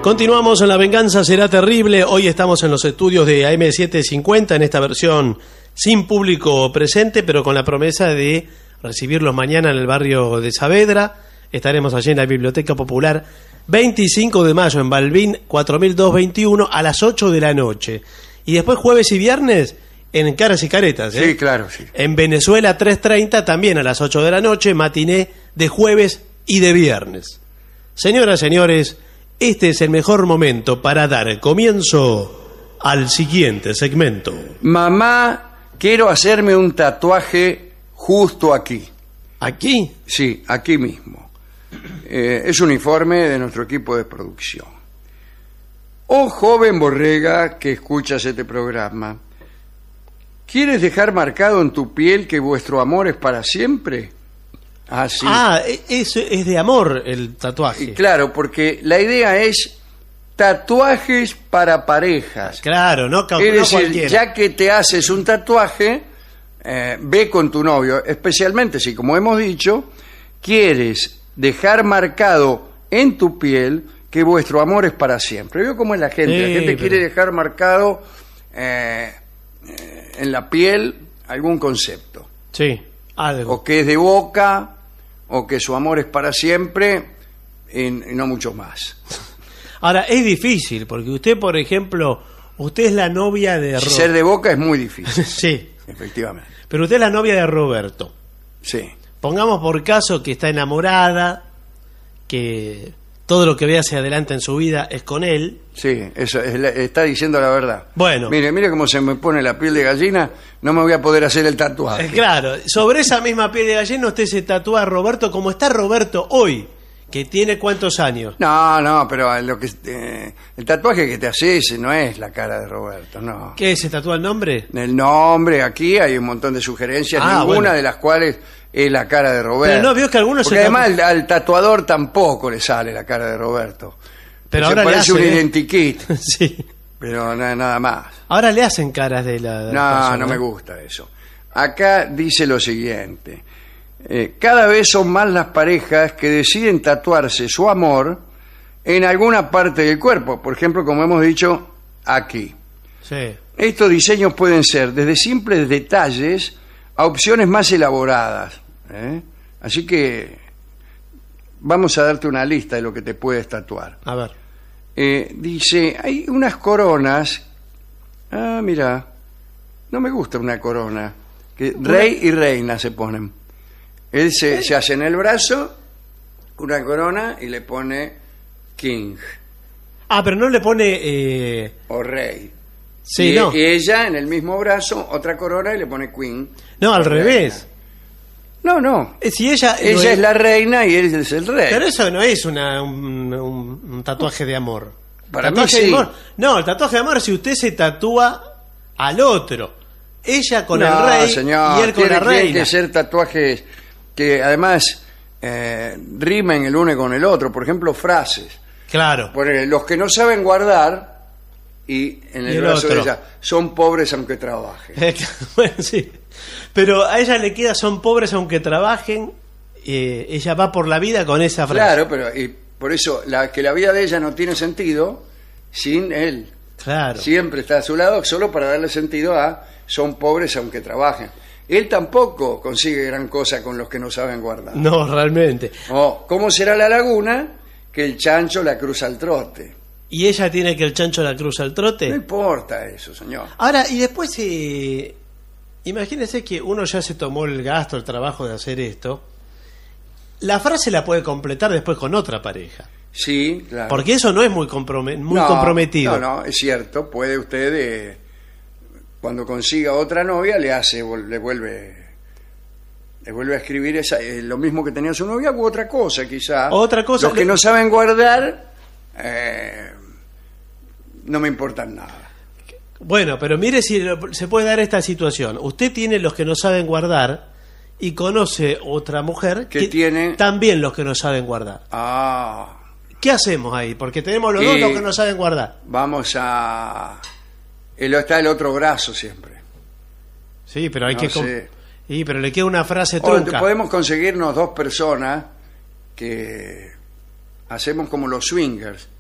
Continuamos en La Venganza Será Terrible. Hoy estamos en los estudios de AM750 en esta versión sin público presente, pero con la promesa de recibirlos mañana en el barrio de Saavedra. Estaremos allí en la Biblioteca Popular 25 de mayo en Balbín 4221 a las 8 de la noche. Y después jueves y viernes en Caras y Caretas. Sí, claro, sí. En Venezuela 3:30 también a las 8 de la noche, matiné de jueves y de viernes. Señoras, señores, este es el mejor momento para dar comienzo al siguiente segmento. Mamá, quiero hacerme un tatuaje justo aquí. ¿Aquí? Sí, aquí mismo. Es un informe de nuestro equipo de producción. Oh, joven borrega que escuchas este programa, ¿quieres dejar marcado en tu piel que vuestro amor es para siempre? Ah, sí. Ah, eso es de amor el tatuaje. Y claro, porque la idea es tatuajes para parejas. Claro, no, Es no decir, cualquiera. ya que te haces un tatuaje, ve con tu novio, especialmente si, como hemos dicho, quieres dejar marcado en tu piel que vuestro amor es para siempre. Veo cómo es la gente. Sí, La gente quiere dejar marcado en la piel algún concepto. Sí, algo. O que es de boca, o que su amor es para siempre, y no mucho más. Ahora, es difícil, porque usted, por ejemplo, usted es la novia de Roberto. Ser de boca es muy difícil, Sí, efectivamente. pero usted es la novia de Roberto. Sí. Pongamos por caso que está enamorada, que todo lo que ve hacia adelante en su vida es con él. Sí, eso está diciendo la verdad. Bueno. Mire cómo se me pone la piel de gallina, no me voy a poder hacer el tatuaje. Claro, sobre esa misma piel de gallina usted se tatúa a Roberto como está Roberto hoy, que tiene ¿cuántos años? No, pero el tatuaje que te haces no es la cara de Roberto, no. ¿Qué se tatúa el nombre? El nombre, aquí hay un montón de sugerencias, Ah, ninguna bueno. de las cuales es la cara de Roberto. Pero no, vio que algunos Porque se además al tatuador tampoco le sale la cara de Roberto. Pero se ahora le parece hace, un ¿eh? identikit, Sí. pero nada más. Ahora le hacen caras de la No, persona, no me ¿eh? gusta eso. Acá dice lo siguiente. Cada vez son más las parejas que deciden tatuarse su amor en alguna parte del cuerpo. Por ejemplo, como hemos dicho, aquí. Sí. Estos diseños pueden ser desde simples detalles a opciones más elaboradas. Así que vamos a darte una lista de lo que te puedes tatuar. A ver. Dice, hay unas coronas. Ah, mira, no me gusta una corona. Que rey y reina se ponen. Él se hace en el brazo una corona y le pone king Ah, pero no le pone... o rey. Sí, y, no. y ella en el mismo brazo otra corona y le pone queen. No, al o reina. revés. No. Si ella... Ella es la reina y él es el rey. Pero eso no es un tatuaje de amor. Para Tatuaje mí de sí. amor. No, el tatuaje de amor es si usted se tatúa al otro. Ella con el No, rey señor, y él con la tienen reina. que ser tatuajes que además rimen el uno con el otro. Por ejemplo, frases. Claro. Ponele, los que no saben guardar y en Y el el brazo de otro. ella son pobres aunque trabajen. Bueno, sí. Pero a ella le queda son pobres aunque trabajen. Ella va por la vida con esa frase. Claro, pero y por eso que la vida de ella no tiene sentido sin él. Claro. Siempre está a su lado solo para darle sentido a son pobres aunque trabajen. Él tampoco consigue gran cosa con los que no saben guardar. No, realmente. O, ¿cómo será la laguna? Que el chancho la cruza al trote. ¿Y ella tiene que el chancho la cruza al No trote? importa eso, señor. Ahora, y después, imagínese que uno ya se tomó el gasto, el trabajo de hacer esto. La frase la puede completar después con otra pareja. Sí, claro. Porque eso no es muy No, comprometido. No, es cierto. Puede usted, cuando consiga otra novia, le vuelve a escribir lo mismo que tenía su novia u otra cosa, quizá. Otra cosa. Los que no saben guardar, no me importan nada. Bueno, pero mire si se puede dar esta situación. Usted tiene los que no saben guardar y conoce otra mujer Que tiene- también los que no saben guardar. Ah, ¿Qué hacemos ahí? Porque tenemos los Y- dos los que no saben guardar. vamos a... Está el otro brazo siempre. Sí, pero hay No que... sé. Sí, pero le queda una frase O trunca. podemos conseguirnos dos personas que hacemos como los swingers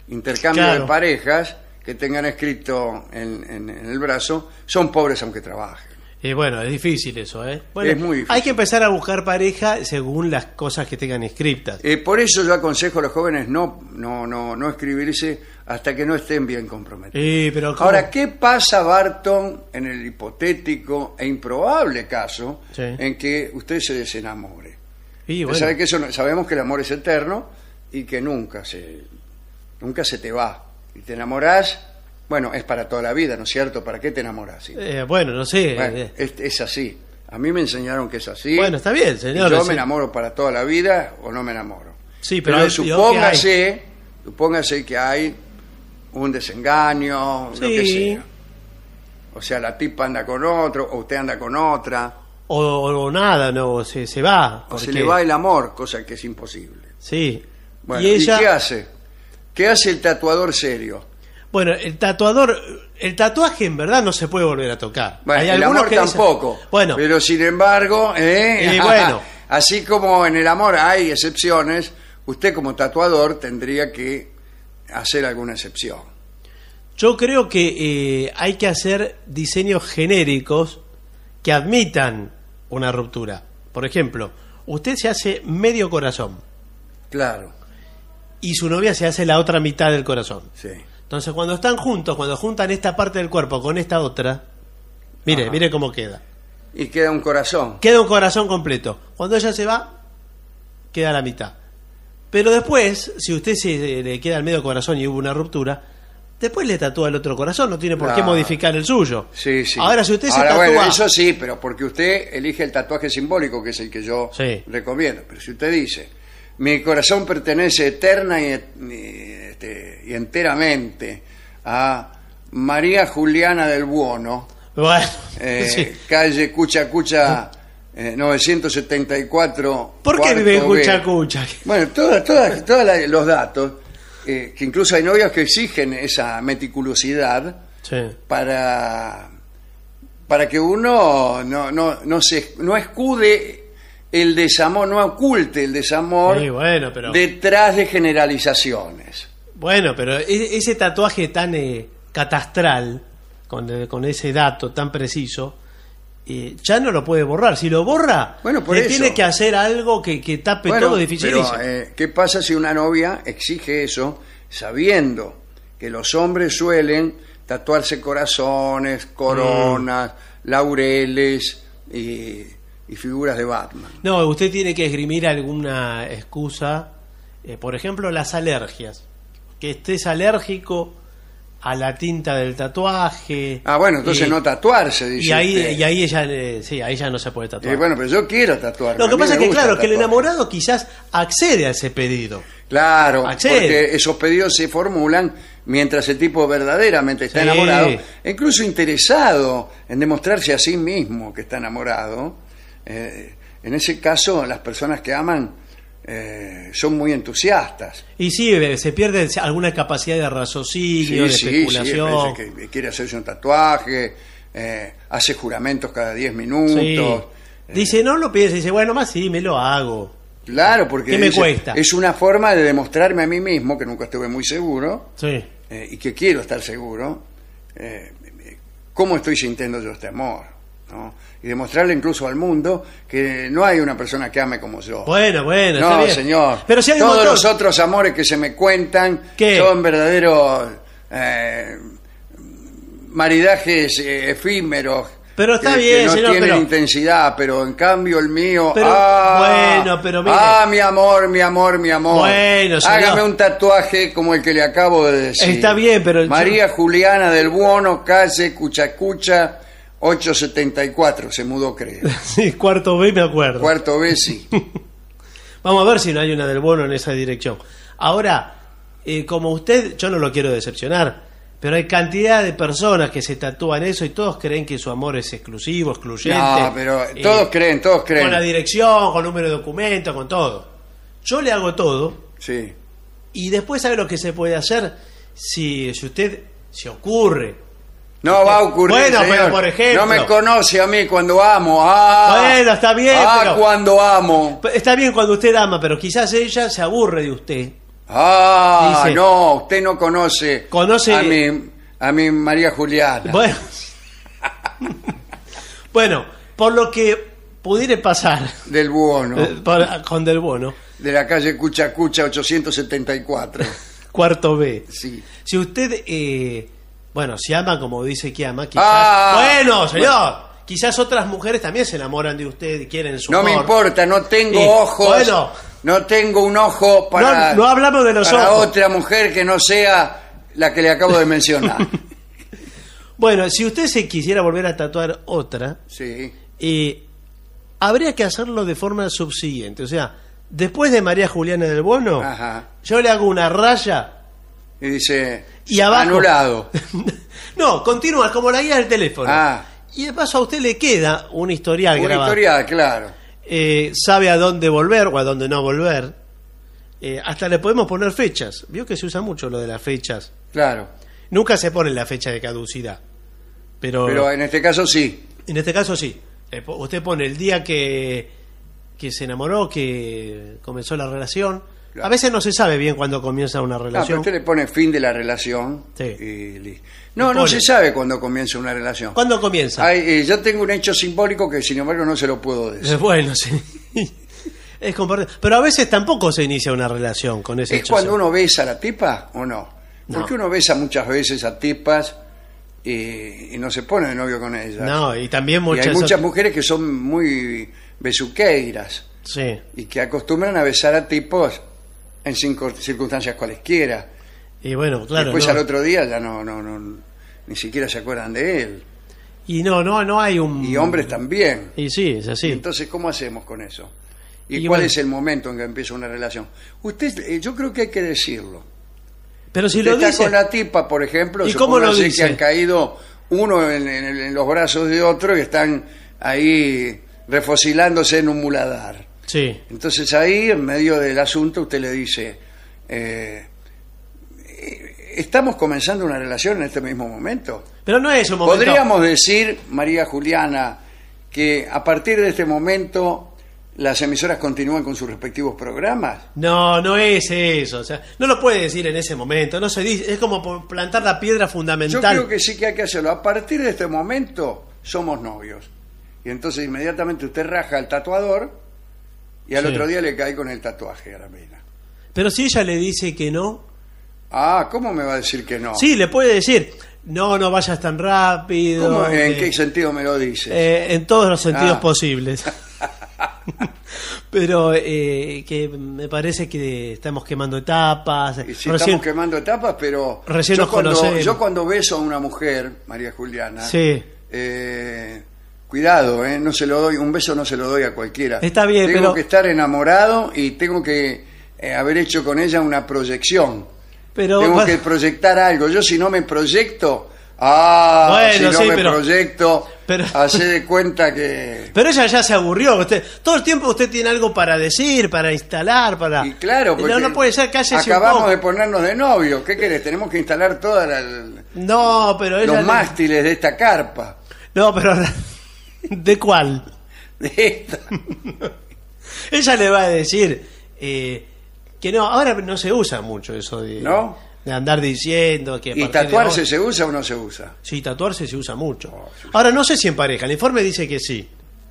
intercambio Claro. de parejas que tengan escrito en el brazo, son pobres aunque trabajen. Y bueno, es difícil eso, ¿eh? Bueno, Es muy difícil. hay que empezar a buscar pareja según las cosas que tengan inscriptas. Por eso yo aconsejo a los jóvenes no escribirse hasta que no estén bien comprometidos. Pero ¿cómo? Ahora, ¿qué pasa, Barton, en el hipotético e improbable caso Sí. en que usted se desenamore? Y Usted bueno, sabe que sabemos que el amor es eterno y que nunca se te va. Y te enamorás, bueno, es para toda la vida, ¿no es cierto? ¿Para qué te enamorás? Sí. bueno, no sé. Bueno, es así. A mí me enseñaron que es así. Bueno, está bien, Y señor. yo sí. me enamoro para toda la vida o no me enamoro. Sí, pero Pero supóngase. supóngase que hay un desengaño, lo que Sí. sea. O sea, la tipa anda con otro, o usted anda con otra, O nada, no, se va. o se porque- le va el amor, cosa que es imposible. Sí. Bueno, y ella. qué hace? ¿Qué hace el tatuador serio? Bueno, el tatuaje en verdad no se puede volver a tocar. Bueno, Hay el algunos amor que dicen- tampoco. Bueno, Pero sin embargo, Y bueno. así como en el amor hay excepciones, usted como tatuador tendría que hacer alguna excepción. yo creo que hay que hacer diseños genéricos que admitan una ruptura. Por ejemplo, usted se hace medio corazón Claro, y su novia se hace la otra mitad del corazón. sí. Entonces, cuando están juntos, cuando juntan esta parte del cuerpo con esta otra, mire, Ajá. mire cómo queda. Y queda un corazón. Queda un corazón completo. Cuando ella se va, queda la mitad. Pero después, si usted se le queda el medio corazón y hubo una ruptura, después le tatúa el otro corazón, no tiene por qué Claro. modificar el suyo. Sí, sí. Ahora, si usted se Ahora, tatúa... bueno, eso sí, pero porque usted elige el tatuaje simbólico, que es el que yo Sí. recomiendo. Pero si usted dice, mi corazón pertenece eterna y enteramente a María Juliana del Buono, Bueno, sí. calle Cucha, 974. ¿Por qué vive en cuarto B. Cucha? Bueno, todos los datos, que incluso hay novias que exigen esa meticulosidad Sí. para que uno no escude el desamor, no oculte el desamor Sí, bueno, pero... detrás de generalizaciones. Bueno, pero ese tatuaje tan catastral, con ese dato tan preciso, ya no lo puede borrar. Si lo borra, Bueno, por le eso. tiene que hacer algo que tape Bueno, todo dificilísimo. pero, ¿qué pasa si una novia exige eso sabiendo que los hombres suelen tatuarse corazones, coronas, laureles y figuras de Batman? No, usted tiene que esgrimir alguna excusa, por ejemplo, las alergias. Que estés alérgico a la tinta del tatuaje. Ah, bueno, entonces no tatuarse, dice Y ahí, usted. y ahí ella, sí, ahí ya no se puede tatuar. Bueno, pero yo quiero tatuarme. Lo a que mí pasa me es que, gusta claro, que el tatuarme. enamorado quizás accede a ese pedido. Claro, Accede. porque esos pedidos se formulan mientras el tipo verdaderamente está Sí. enamorado, e incluso interesado en demostrarse a sí mismo que está enamorado. En ese caso, las personas que aman son muy entusiastas. Y sí, se pierde alguna capacidad de raciocinio, de especulación. parece que quiere hacerse un tatuaje, hace juramentos cada 10 minutos. Sí. Dice, no lo piensa, dice, bueno, más sí, me lo hago. Claro, porque ¿Qué me dice, cuesta? es una forma de demostrarme a mí mismo, que nunca estuve muy seguro, Sí. y que quiero estar seguro, cómo estoy sintiendo yo este amor, ¿no? Y demostrarle incluso al mundo que no hay una persona que ame como yo. Bueno, está No, bien. señor. Pero si hay un Todos montón- los otros amores que se me cuentan ¿Qué? son verdaderos maridajes efímeros. Pero está que bien, no señor, tienen pero- intensidad, pero en cambio el mío. Pero, bueno, pero mire. mi amor, mi amor, mi amor. Bueno, señor. Hágame un tatuaje como el que le acabo de decir. Está bien, pero- María Juliana del Buono, calle Cucha, 874. Se mudó, creo. Sí, cuarto B me acuerdo. Cuarto B, sí. Vamos a ver si no hay una del bono en esa dirección. Ahora, como usted, yo no lo quiero decepcionar, pero hay cantidad de personas que se tatúan eso y todos creen que su amor es exclusivo, excluyente. No, pero todos creen. Con la dirección, con número de documento, con todo. Yo le hago todo Sí. y después sabe lo que se puede hacer si usted se ocurre. No va a ocurrir, Bueno, señor. pero por ejemplo. No me conoce a mí cuando amo. Bueno, está bien, pero- cuando amo. Está bien cuando usted ama, pero quizás ella se aburre de usted Ah, Dice- no, usted no conoce, Conoce- a mi María Juliana. Bueno, bueno, por lo que pudiera pasar Del Buono, con Del Bono, de la calle Cucha Cucha 874. cuarto B. Sí. Si usted, bueno, si ama como dice que ama, quizás... bueno, señor, quizás otras mujeres también se enamoran de usted y quieren su No me amor. importa, no tengo Sí, ojos. bueno. No tengo un ojo para, No hablamos de los para ojos. otra mujer que no sea la que le acabo de mencionar. Bueno, si usted se quisiera volver a tatuar otra, Sí. habría que hacerlo de forma subsiguiente. O sea, después de María Juliana del Bono, Ajá. yo le hago una raya Y dice, y abajo... anulado. No, continúa como la guía del teléfono. Ah. Y de paso a usted le queda un historial Una grabado. historia, claro. Sabe a dónde volver o a dónde no volver. Hasta le podemos poner fechas. Vio que se usa mucho lo de las fechas. Claro. Nunca se pone la fecha de caducidad. Pero en este caso sí. En este caso sí. Usted pone el día que se enamoró, que comenzó la relación. Claro. A veces no se sabe bien cuándo comienza una Ah, pero relación. usted le pone fin de la relación. Sí. Y listo. No, Le no pone. se sabe cuándo comienza una relación. ¿Cuándo comienza? Yo tengo un hecho simbólico que sin embargo no se lo puedo decir. Bueno, sí. Es compartido. Pero a veces tampoco se inicia una relación con ese ¿Es hecho. cuando uno besa a la tipa o no? No. Porque uno besa muchas veces a tipas y no se pone de novio con ellas. No, y también Y muchas... hay muchas mujeres que son muy besuqueiras Sí. y que acostumbran a besar a tipos en circunstancias cualesquiera. Y bueno, claro. Después no. al otro día ya no, ni siquiera se acuerdan de él. Y no hay un... Y hombres también. Y sí, es así. Entonces, ¿cómo hacemos con eso? ¿Y Y cuál bueno. es el momento en que empieza una relación? Usted, yo creo que hay que decirlo. Pero si Usted lo está dice... con la tipa, por ejemplo, ¿Y cómo lo supóngase dice? que han caído uno en los brazos de otro y están ahí refocilándose en un muladar. Sí. Entonces ahí, en medio del asunto, usted le dice, ¿estamos comenzando una relación en este mismo momento? Pero no es un momento... ¿Podríamos decir, María Juliana, que a partir de este momento las emisoras continúan con sus respectivos programas? No es eso. O sea, no lo puede decir en ese momento. No se dice... Es como plantar la piedra Yo fundamental. creo que sí que hay que hacerlo. A partir de este momento somos novios. Y entonces inmediatamente usted raja al tatuador y al Sí. otro día le cae con el tatuaje a la mina. Pero si ella le dice que no... Ah, ¿cómo me va a decir que no? Sí, le puede decir... No vayas tan rápido. ¿Cómo? ¿En qué sentido me lo dice? En todos los sentidos Ah. posibles. Pero que me parece que estamos quemando etapas. Y sí, estamos quemando etapas, pero Recién yo nos conocemos. yo cuando beso a una mujer, María Juliana, Sí. Cuidado, no se lo doy, un beso no se lo doy a cualquiera. Está bien, tengo pero- que estar enamorado y tengo que haber hecho con ella una proyección. Pero Tengo que proyectar algo. Yo si no me proyecto, si no sí, me pero- proyecto, pero- hace de cuenta que... Pero ella ya se aburrió. Todo el tiempo usted tiene algo para decir, para instalar, para... Y claro, porque no puede ser, cállese un acabamos poco. de ponernos de novio. ¿Qué querés? Tenemos que instalar todos No, pero ella... los mástiles de esta carpa. No, pero... ¿De cuál? De esta. Ella le va a decir que no, ahora no se usa mucho eso de, ¿No? de andar diciendo que... a ¿Y partir de tatuarse ahora- se usa o no se usa? Sí, tatuarse se usa mucho. sí. Ahora, no sé si en pareja, el informe dice que sí.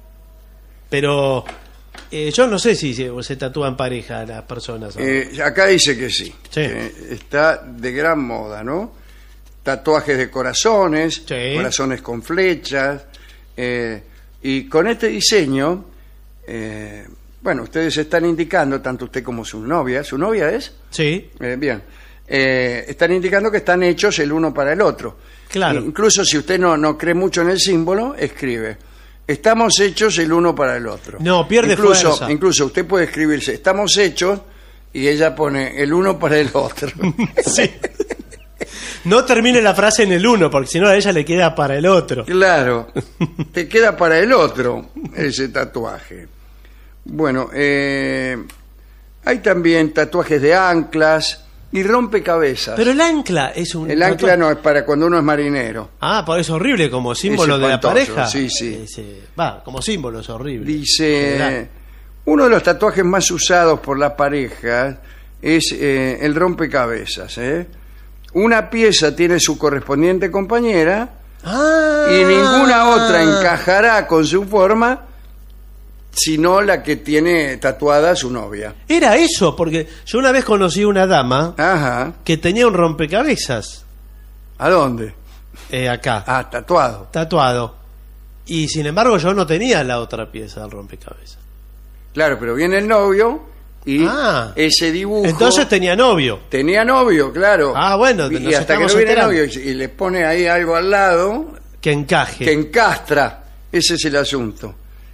Pero yo no sé si se tatúa en pareja las personas. ¿No? Acá dice que sí. Sí. Está de gran moda, ¿no? Tatuajes de corazones, Sí. corazones con flechas. Y con este diseño, bueno, ustedes están indicando, tanto usted como su novia es? Sí, Bien. Están indicando que están hechos el uno para el otro. Claro. Incluso si usted no cree mucho en el símbolo, escribe: estamos hechos el uno para el otro. No, pierde fuerza. Incluso usted puede escribirse: estamos hechos, y ella pone el uno para el otro. sí. No termine la frase en el uno, porque si no a ella le queda para el otro. Claro, te queda para el otro ese tatuaje. Bueno, hay también tatuajes de anclas y rompecabezas. Pero el ancla es un... El ancla no es para cuando uno es marinero. Ah, porque es horrible como símbolo Es de la espantoso, pareja. sí, sí. Como símbolo es horrible. Dice, General. uno de los tatuajes más usados por la pareja es el rompecabezas. Una pieza tiene su correspondiente compañera y ninguna otra encajará con su forma sino la que tiene tatuada su novia. Era eso, porque yo una vez conocí una dama Ajá. que tenía un rompecabezas ¿A dónde? acá, Tatuado. tatuado. Y sin embargo yo no tenía la otra pieza del rompecabezas. Claro, pero viene el novio y ese dibujo... Entonces tenía novio. Tenía novio, claro. Bueno, y hasta que no viene el novio y le pone ahí algo al lado... Que encaje. Que encastra. Ese es el asunto.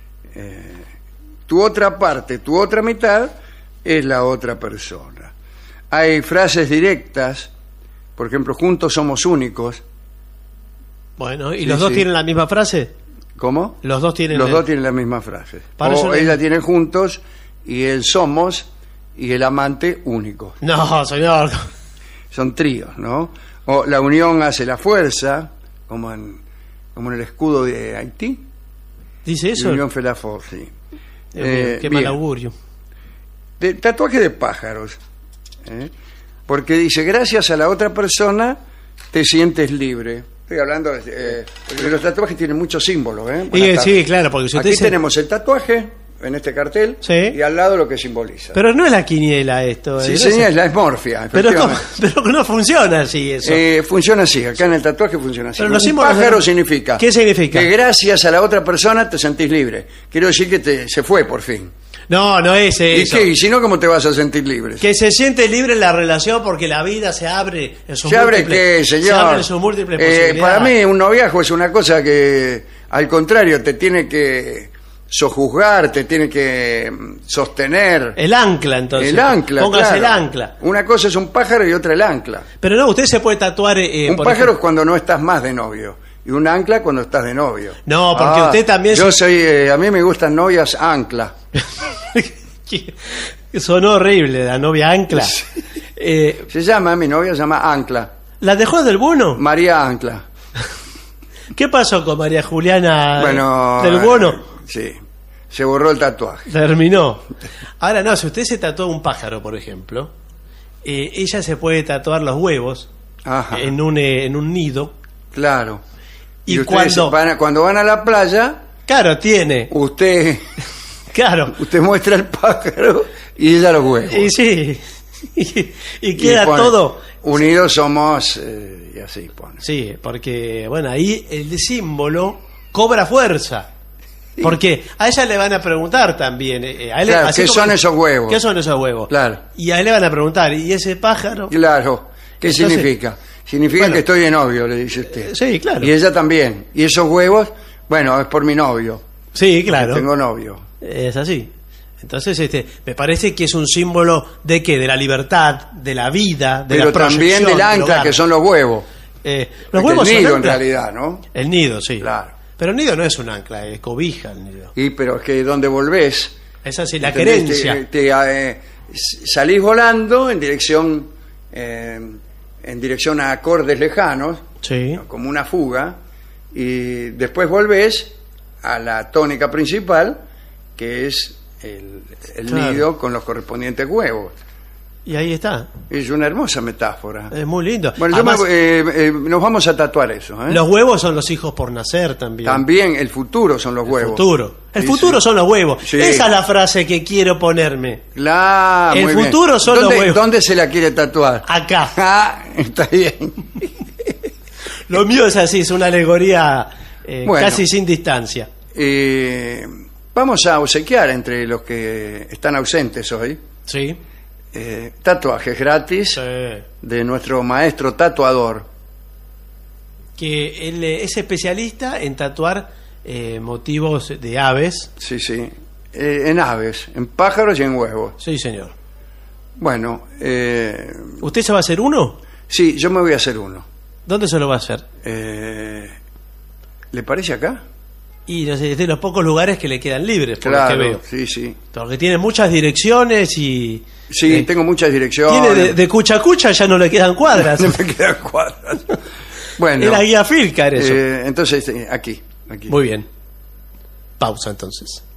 Tu otra parte, tu otra mitad es la otra persona. Hay frases directas, por ejemplo, juntos somos únicos. Bueno, ¿y los dos tienen la misma frase? ¿Cómo? Los dos tienen la misma frase. Para o ella tiene juntos y el somos y el amante único. No, señor. Son tríos, ¿no? O la unión hace la fuerza, como en el escudo de Haití. ¿Dice eso? Unión fait la force, sí. Qué mal augurio. Tatuaje de pájaros. Porque dice, gracias a la otra persona te sientes libre. Estoy hablando de los tatuajes tienen muchos símbolos. Sí, claro, porque si usted aquí tenemos el tatuaje en este cartel y al lado lo que simboliza. Pero no es la quiniela esto. Sí, señor, es la esmorfia. Pero no funciona así eso. Funciona así, acá en el tatuaje funciona así. Pero Un pájaro significa... ¿Qué significa? Que gracias a la otra persona te sentís libre. Quiero decir que se fue por fin. No es eso. ¿Y qué? ¿Y si no, cómo te vas a sentir libre? Que se siente libre en la relación porque la vida se abre en sus ¿Se abre qué, señor? Se abre en sus múltiples posibilidades. Para mí, un noviazgo es una cosa que, al contrario, te tiene que sojuzgar, te tiene que sostener. El ancla, entonces. El ancla, Póngase claro. el ancla. Una cosa es un pájaro y otra el ancla. Pero no, usted se puede tatuar... un pájaro es cuando no estás más de novio. Y un ancla cuando estás de novio. No, porque usted también... Yo soy... a mí me gustan novias ancla. Sonó horrible, la novia ancla. Mi novia se llama Ancla. ¿La dejó del Bono? María Ancla. ¿Qué pasó con María Juliana del Bono? Bono? Sí, se borró el tatuaje. Terminó. Ahora no, si usted se tatuó un pájaro, por ejemplo, ella se puede tatuar los huevos en un nido. Claro. Y cuando van a la playa... Claro, tiene. Usted muestra el pájaro y ella los huevos. Y sí. Y queda todo. Unidos somos... y así pone. Sí, porque, bueno, ahí el símbolo cobra fuerza. Porque a ella le van a preguntar también. Claro, ¿qué son esos huevos? ¿Qué son esos huevos? Claro. Y a él le van a preguntar, ¿y ese pájaro? Claro. ¿Qué significa? Significa que estoy de novio, le dice usted. Sí, claro. Y ella también. Y esos huevos, bueno, es por mi novio. Sí, claro. Tengo novio. Es así. Entonces, me parece que es un símbolo de ¿qué? De la libertad, de la vida, de la proyección. Pero también del ancla, que son los huevos. Los huevos el nido, son en realidad, ¿no? El nido, sí. Claro. Pero el nido no es un ancla, es cobija el nido. Pero es que donde volvés... Es así, la querencia. Salís volando en dirección a acordes lejanos, sí, como una fuga, y después volvés a la tónica principal, que es el nido con los correspondientes huevos. Y ahí está. Es una hermosa metáfora. Es muy lindo. Bueno, además, nos vamos a tatuar eso. Los huevos son los hijos por nacer también. También el futuro son los huevos. El futuro son los huevos. Sí. Esa es la frase que quiero ponerme. El futuro son los huevos. ¿Dónde se la quiere tatuar? Acá. Está bien. Lo mío es así, es una alegoría casi sin distancia. Vamos a obsequiar entre los que están ausentes hoy. Sí. Tatuajes gratis de nuestro maestro tatuador, que él es especialista en tatuar motivos de aves. Sí, en aves, en pájaros y en huevos. Sí, señor. Bueno, ¿usted se va a hacer uno? Sí, yo me voy a hacer uno. ¿Dónde se lo va a hacer? ¿Le parece acá? Y no sé, es de los pocos lugares que le quedan libres, por lo que veo. Sí. Porque tiene muchas direcciones y... Sí, tengo muchas direcciones. Tiene de cucha a cucha, ya no le quedan cuadras. No me quedan cuadras. Bueno. Es la guía Filcar eso. Entonces, aquí. Muy bien. Pausa entonces.